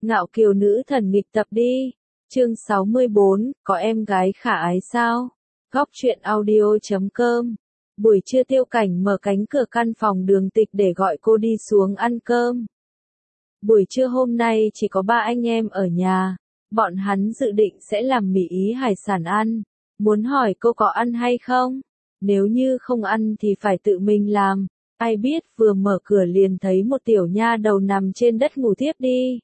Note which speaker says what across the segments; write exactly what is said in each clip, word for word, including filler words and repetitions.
Speaker 1: Ngạo kiều nữ thần nghịch tập đi. Chương sáu mươi bốn, có em gái khả ái sao? Góc truyện audio chấm com. Buổi trưa Tiêu Cảnh mở cánh cửa căn phòng Đường Tịch để gọi cô đi xuống ăn cơm. Buổi trưa hôm nay chỉ có ba anh em ở nhà. Bọn hắn dự định sẽ làm mì ý hải sản ăn. Muốn hỏi cô có ăn hay không? Nếu như không ăn thì phải tự mình làm. Ai biết vừa mở cửa liền thấy một tiểu nha đầu nằm trên đất ngủ thiếp đi.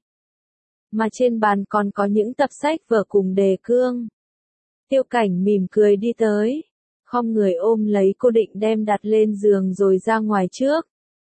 Speaker 1: Mà trên bàn còn có những tập sách vở cùng đề cương. Tiêu Cảnh mỉm cười đi tới. Khom người ôm lấy cô định đem đặt lên giường rồi ra ngoài trước.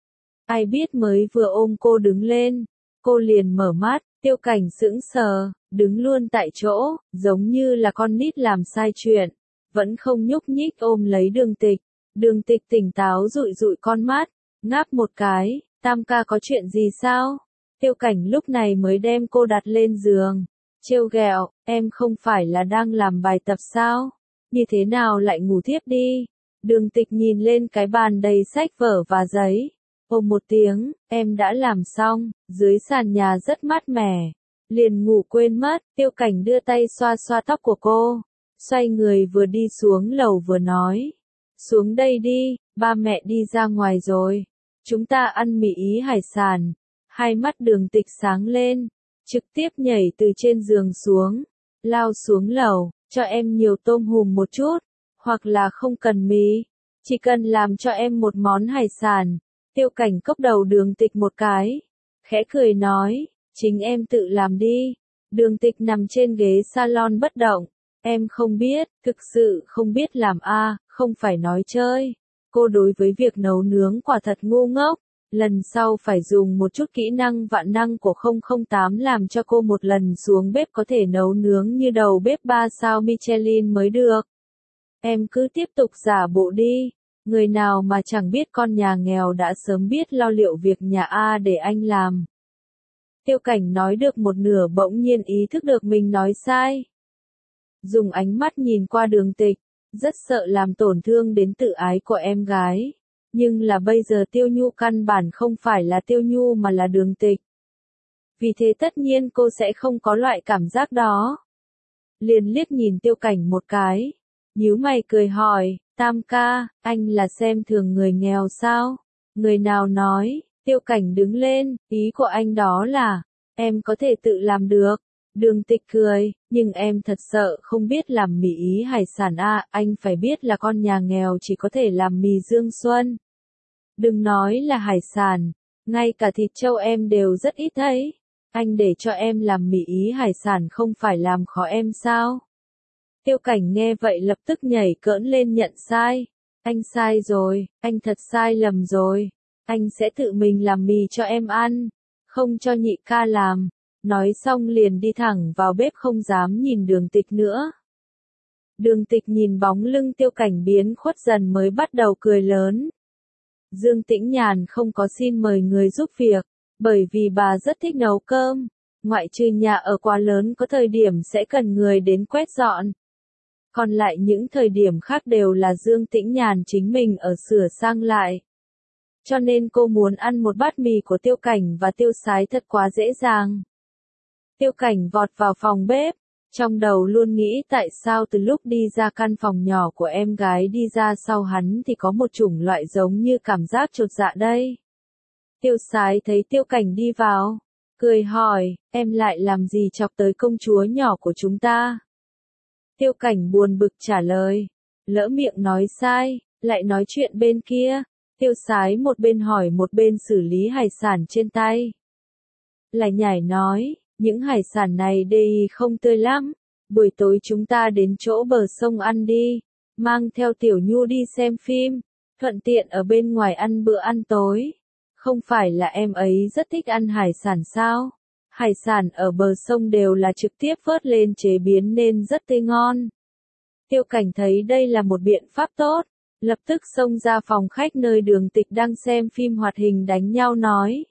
Speaker 1: Ai biết mới vừa ôm cô đứng lên. Cô liền mở mắt, Tiêu Cảnh sững sờ, đứng luôn tại chỗ, giống như là con nít làm sai chuyện. Vẫn không nhúc nhích ôm lấy Đường Tịch. Đường Tịch tỉnh táo dụi dụi con mắt, ngáp một cái, Tam ca có chuyện gì sao? Tiêu Cảnh lúc này mới đem cô đặt lên giường. Trêu ghẹo, em không phải là đang làm bài tập sao? Như thế nào lại ngủ thiếp đi? Đường Tịch nhìn lên cái bàn đầy sách vở và giấy. Ồ một tiếng, em đã làm xong, dưới sàn nhà rất mát mẻ. Liền ngủ quên mất, Tiêu Cảnh đưa tay xoa xoa tóc của cô. Xoay người vừa đi xuống lầu vừa nói. Xuống đây đi, ba mẹ đi ra ngoài rồi. Chúng ta ăn mì ý hải sản. Hai mắt Đường Tịch sáng lên, trực tiếp nhảy từ trên giường xuống, lao xuống lầu, cho em nhiều tôm hùm một chút, hoặc là không cần mì, chỉ cần làm cho em một món hải sản. Tiêu Cảnh cốc đầu Đường Tịch một cái, khẽ cười nói, chính em tự làm đi. Đường Tịch nằm trên ghế salon bất động, em không biết, thực sự không biết làm a, không phải nói chơi. Cô đối với việc nấu nướng quả thật ngu ngốc. Lần sau phải dùng một chút kỹ năng vạn năng của không không tám làm cho cô một lần xuống bếp có thể nấu nướng như đầu bếp ba sao Michelin mới được. Em cứ tiếp tục giả bộ đi. Người nào mà chẳng biết con nhà nghèo đã sớm biết lo liệu việc nhà A để anh làm. Tiêu Cảnh nói được một nửa bỗng nhiên ý thức được mình nói sai. Dùng ánh mắt nhìn qua Đường Tịch, rất sợ làm tổn thương đến tự ái của em gái. Nhưng là bây giờ Tiêu Nhu căn bản không phải là Tiêu Nhu mà là Đường Tịch. Vì thế tất nhiên cô sẽ không có loại cảm giác đó. Liền liếc nhìn Tiêu Cảnh một cái. Nhíu mày cười hỏi, Tam ca, anh là xem thường người nghèo sao? Người nào nói? Tiêu Cảnh đứng lên, ý của anh đó là, em có thể tự làm được. Đường Tịch cười, nhưng em thật sợ không biết làm mì ý hải sản a, anh phải biết là con nhà nghèo chỉ có thể làm mì Dương Xuân. Đừng nói là hải sản, ngay cả thịt trâu em đều rất ít thấy. Anh để cho em làm mì ý hải sản không phải làm khó em sao? Tiêu Cảnh nghe vậy lập tức nhảy cỡn lên nhận sai. Anh sai rồi, anh thật sai lầm rồi. Anh sẽ tự mình làm mì cho em ăn, không cho nhị ca làm. Nói xong liền đi thẳng vào bếp không dám nhìn Đường Tịch nữa. Đường Tịch nhìn bóng lưng Tiêu Cảnh biến khuất dần mới bắt đầu cười lớn. Dương Tĩnh Nhàn không có xin mời người giúp việc, bởi vì bà rất thích nấu cơm. Ngoại trừ nhà ở quá lớn có thời điểm sẽ cần người đến quét dọn. Còn lại những thời điểm khác đều là Dương Tĩnh Nhàn chính mình ở sửa sang lại. Cho nên cô muốn ăn một bát mì của Tiêu Cảnh và Tiêu Sái thật quá dễ dàng. Tiêu Cảnh vọt vào phòng bếp, trong đầu luôn nghĩ tại sao từ lúc đi ra căn phòng nhỏ của em gái đi ra sau hắn thì có một chủng loại giống như cảm giác chột dạ đây. Tiêu Sái thấy Tiêu Cảnh đi vào, cười hỏi, em lại làm gì chọc tới công chúa nhỏ của chúng ta? Tiêu Cảnh buồn bực trả lời, lỡ miệng nói sai, lại nói chuyện bên kia. Tiêu Sái một bên hỏi một bên xử lý hải sản trên tay. Lại nhảy nói, những hải sản này đây không tươi lắm, buổi tối chúng ta đến chỗ bờ sông ăn đi, mang theo Tiểu Nhu đi xem phim, thuận tiện ở bên ngoài ăn bữa ăn tối. Không phải là em ấy rất thích ăn hải sản sao? Hải sản ở bờ sông đều là trực tiếp vớt lên chế biến nên rất tươi ngon. Tiêu Cảnh thấy đây là một biện pháp tốt, lập tức xông ra phòng khách nơi Đường Tịch đang xem phim hoạt hình đánh nhau nói.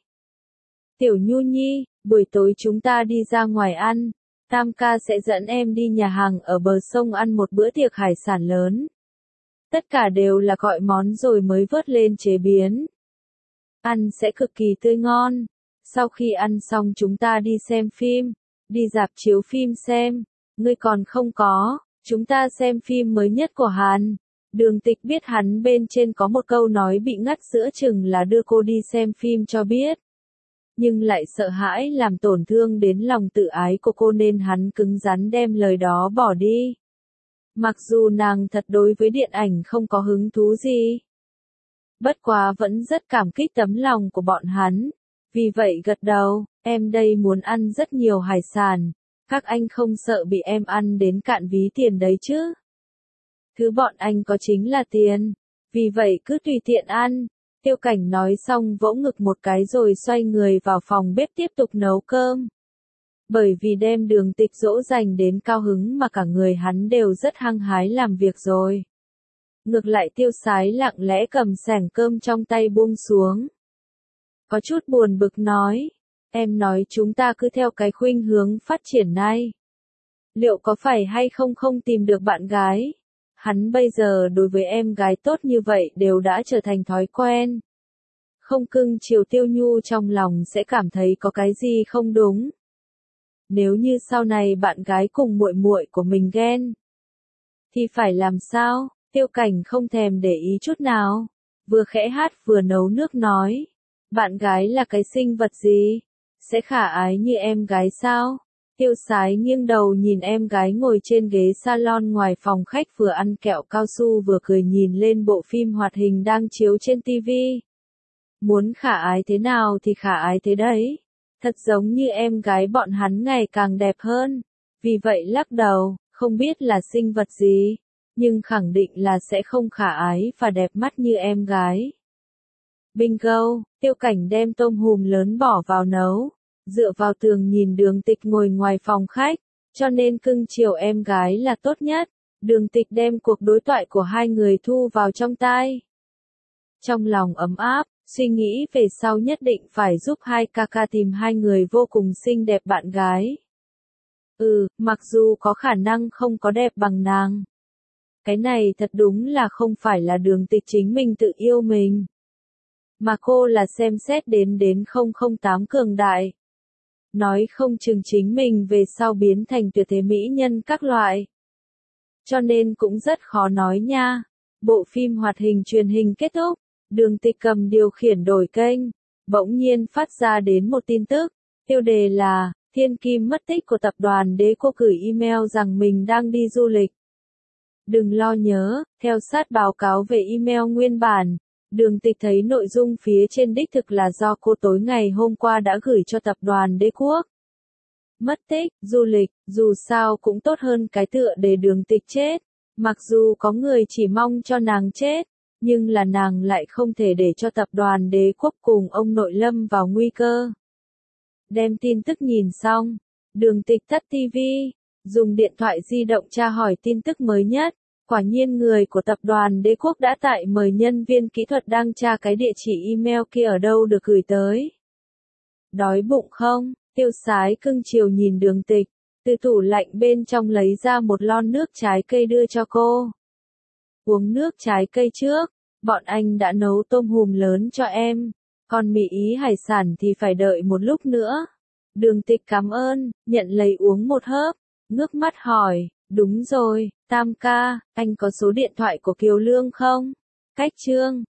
Speaker 1: Tiểu Nhu nhi, buổi tối chúng ta đi ra ngoài ăn, Tam ca sẽ dẫn em đi nhà hàng ở bờ sông ăn một bữa tiệc hải sản lớn. Tất cả đều là gọi món rồi mới vớt lên chế biến. Ăn sẽ cực kỳ tươi ngon. Sau khi ăn xong chúng ta đi xem phim, đi rạp chiếu phim xem, ngươi còn không có, chúng ta xem phim mới nhất của Hàn. Đường Tịch biết hắn bên trên có một câu nói bị ngắt giữa chừng là đưa cô đi xem phim cho biết. Nhưng lại sợ hãi làm tổn thương đến lòng tự ái của cô nên hắn cứng rắn đem lời đó bỏ đi. Mặc dù nàng thật đối với điện ảnh không có hứng thú gì. Bất quá vẫn rất cảm kích tấm lòng của bọn hắn. Vì vậy gật đầu, em đây muốn ăn rất nhiều hải sản. Các anh không sợ bị em ăn đến cạn ví tiền đấy chứ. Thứ bọn anh có chính là tiền. Vì vậy cứ tùy tiện ăn. Tiêu Cảnh nói xong vỗ ngực một cái rồi xoay người vào phòng bếp tiếp tục nấu cơm. Bởi vì đem Đường Tịch dỗ dành đến cao hứng mà cả người hắn đều rất hăng hái làm việc rồi. Ngược lại Tiêu Sái lặng lẽ cầm xẻng cơm trong tay buông xuống. Có chút buồn bực nói, em nói chúng ta cứ theo cái khuynh hướng phát triển này. Liệu có phải hay không không tìm được bạn gái? Hắn bây giờ đối với em gái tốt như vậy đều đã trở thành thói quen. Không cưng chiều Tiêu Nhu trong lòng sẽ cảm thấy có cái gì không đúng. Nếu như sau này bạn gái cùng muội muội của mình ghen, thì phải làm sao? Tiêu Cảnh không thèm để ý chút nào, vừa khẽ hát vừa nấu nước nói, bạn gái là cái sinh vật gì? Sẽ khả ái như em gái sao? Tiêu Sái nghiêng đầu nhìn em gái ngồi trên ghế salon ngoài phòng khách vừa ăn kẹo cao su vừa cười nhìn lên bộ phim hoạt hình đang chiếu trên tivi. Muốn khả ái thế nào thì khả ái thế đấy. Thật giống như em gái bọn hắn ngày càng đẹp hơn. Vì vậy lắc đầu, không biết là sinh vật gì, nhưng khẳng định là sẽ không khả ái và đẹp mắt như em gái. Bingo, Tiêu Cảnh đem tôm hùm lớn bỏ vào nấu, dựa vào tường nhìn Đường Tịch ngồi ngoài phòng khách, cho nên cưng chiều em gái là tốt nhất. Đường Tịch đem cuộc đối thoại của hai người thu vào trong tai. Trong lòng ấm áp, suy nghĩ về sau nhất định phải giúp hai ca ca tìm hai người vô cùng xinh đẹp bạn gái. Ừ, mặc dù có khả năng không có đẹp bằng nàng. Cái này thật đúng là không phải là Đường Tịch chính mình tự yêu mình. Mà cô là xem xét đến đến không không tám cường đại. Nói không chừng chính mình về sau biến thành tuyệt thế mỹ nhân các loại. Cho nên cũng rất khó nói nha. Bộ phim hoạt hình truyền hình kết thúc, Đường Tịch cầm điều khiển đổi kênh, bỗng nhiên phát ra đến một tin tức, tiêu đề là, Thiên Kim mất tích của tập đoàn Đế Quốc gửi email rằng mình đang đi du lịch. Đừng lo nhớ, theo sát báo cáo về email nguyên bản, Đường Tịch thấy nội dung phía trên đích thực là do cô tối ngày hôm qua đã gửi cho tập đoàn Đế Quốc. Mất tích, du lịch, dù sao cũng tốt hơn cái tựa để Đường Tịch chết, mặc dù có người chỉ mong cho nàng chết, nhưng là nàng lại không thể để cho tập đoàn Đế Quốc cùng ông nội lâm vào nguy cơ. Đem tin tức nhìn xong, Đường Tịch tắt tivi, dùng điện thoại di động tra hỏi tin tức mới nhất. Quả nhiên người của tập đoàn Đế Quốc đã tại mời nhân viên kỹ thuật đang tra cái địa chỉ email kia ở đâu được gửi tới. Đói bụng không? Tiêu Sái cưng chiều nhìn Đường Tịch, từ tủ lạnh bên trong lấy ra một lon nước trái cây đưa cho cô. Uống nước trái cây trước, bọn anh đã nấu tôm hùm lớn cho em, còn mì ý hải sản thì phải đợi một lúc nữa. Đường Tịch cảm ơn, nhận lấy uống một hớp, ngước mắt hỏi, đúng rồi, Tam ca, anh có số điện thoại của Kiều Lương không? Cách Trương,